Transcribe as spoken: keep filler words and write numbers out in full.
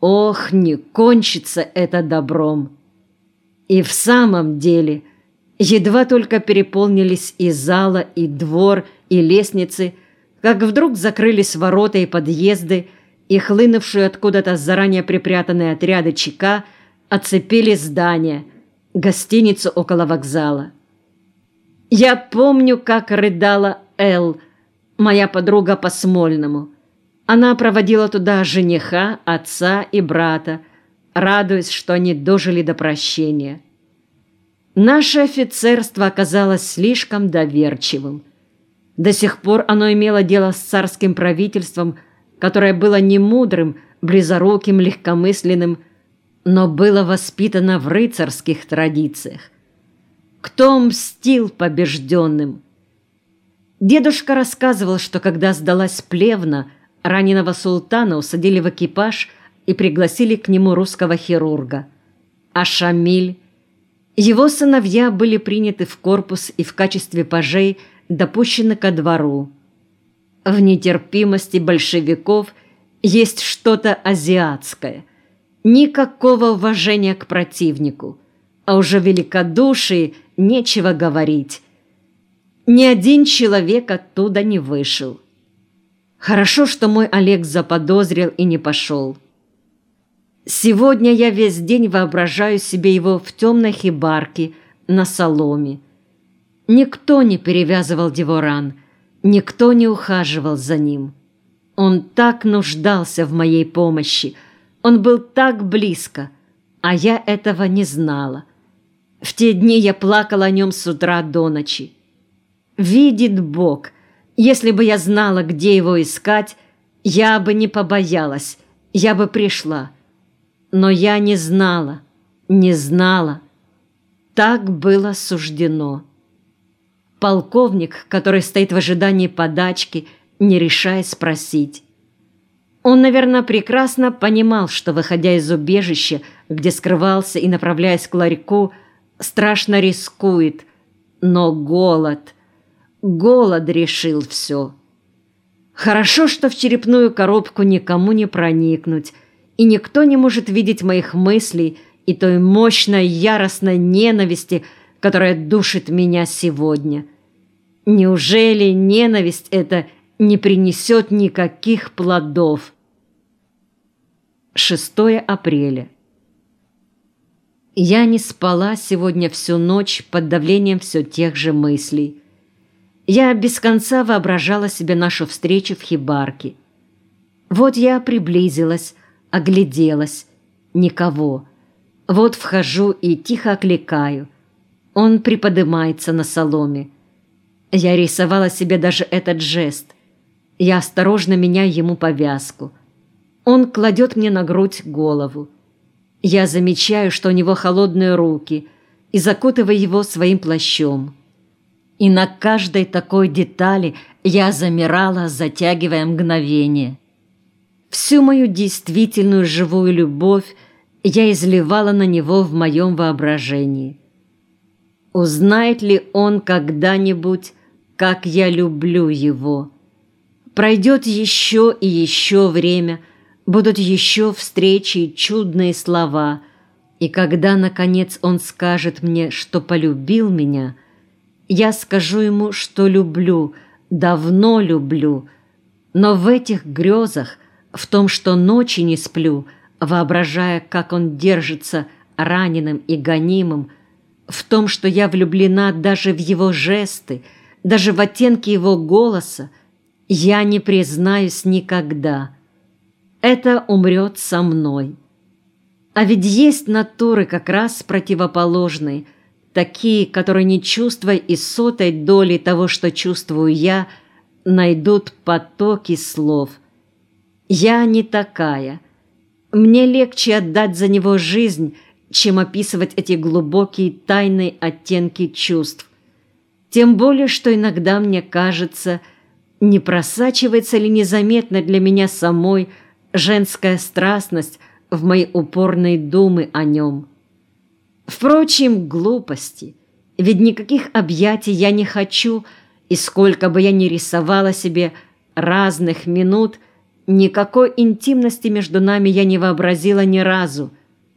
ох, не кончится это добром. И в самом деле, едва только переполнились и зала, и двор, и лестницы, как вдруг закрылись ворота и подъезды, и хлынувшие откуда-то заранее припрятанные отряды ЧК оцепили здание, гостиницу около вокзала. Я помню, как рыдала Эл, моя подруга по Смольному. Она проводила туда жениха, отца и брата, радуясь, что они дожили до прощения. Наше офицерство оказалось слишком доверчивым. До сих пор оно имело дело с царским правительством, которое было не мудрым, близоруким, легкомысленным, но было воспитано в рыцарских традициях. Кто мстил побежденным? Дедушка рассказывал, что когда сдалась Плевна, раненого султана усадили в экипаж и пригласили к нему русского хирурга. А Шамиль? Его сыновья были приняты в корпус и в качестве пажей допущены ко двору. В нетерпимости большевиков есть что-то азиатское. Никакого уважения к противнику, а уже великодушии нечего говорить. Ни один человек оттуда не вышел. Хорошо, что мой Олег заподозрил и не пошел. Сегодня я весь день воображаю себе его в темной хибарке на соломе. Никто не перевязывал его ран, никто не ухаживал за ним. Он так нуждался в моей помощи, он был так близко, а я этого не знала. В те дни я плакала о нем с утра до ночи. Видит Бог, если бы я знала, где его искать, я бы не побоялась, я бы пришла. Но я не знала, не знала. Так было суждено. Полковник, который стоит в ожидании подачки, не решаясь спросить. Он, наверное, прекрасно понимал, что, выходя из убежища, где скрывался и направляясь к ларьку, страшно рискует. Но голод, голод решил все. Хорошо, что в черепную коробку никому не проникнуть, и никто не может видеть моих мыслей и той мощной, яростной ненависти, которая душит меня сегодня. Неужели ненависть эта не принесет никаких плодов? шестое апреля. Я не спала сегодня всю ночь под давлением все тех же мыслей. Я без конца воображала себе нашу встречу в хибарке. Вот я приблизилась, огляделась. Никого. Вот вхожу и тихо окликаю. Он приподнимается на соломе. Я рисовала себе даже этот жест. Я осторожно меняю ему повязку. Он кладет мне на грудь голову. Я замечаю, что у него холодные руки, и закутываю его своим плащом. И на каждой такой детали я замирала, затягивая мгновение. Всю мою действительную живую любовь я изливала на него в моем воображении. Узнает ли он когда-нибудь, как я люблю его? Пройдет еще и еще время, будут еще встречи и чудные слова, и когда, наконец, он скажет мне, что полюбил меня, я скажу ему, что люблю, давно люблю, но в этих грезах, в том, что ночи не сплю, воображая, как он держится раненым и гонимым, в том, что я влюблена даже в его жесты, даже в оттенки его голоса, я не признаюсь никогда. Это умрет со мной. А ведь есть натуры как раз противоположные, такие, которые, не чувствуя и сотой доли того, что чувствую я, найдут потоки слов. Я не такая. Мне легче отдать за него жизнь, чем описывать эти глубокие тайные оттенки чувств. Тем более, что иногда мне кажется, не просачивается ли незаметно для меня самой женская страстность в мои упорные думы о нем. Впрочем, глупости, ведь никаких объятий я не хочу, и сколько бы я ни рисовала себе разных минут, Никакой интимности между нами я не вообразила ни разу.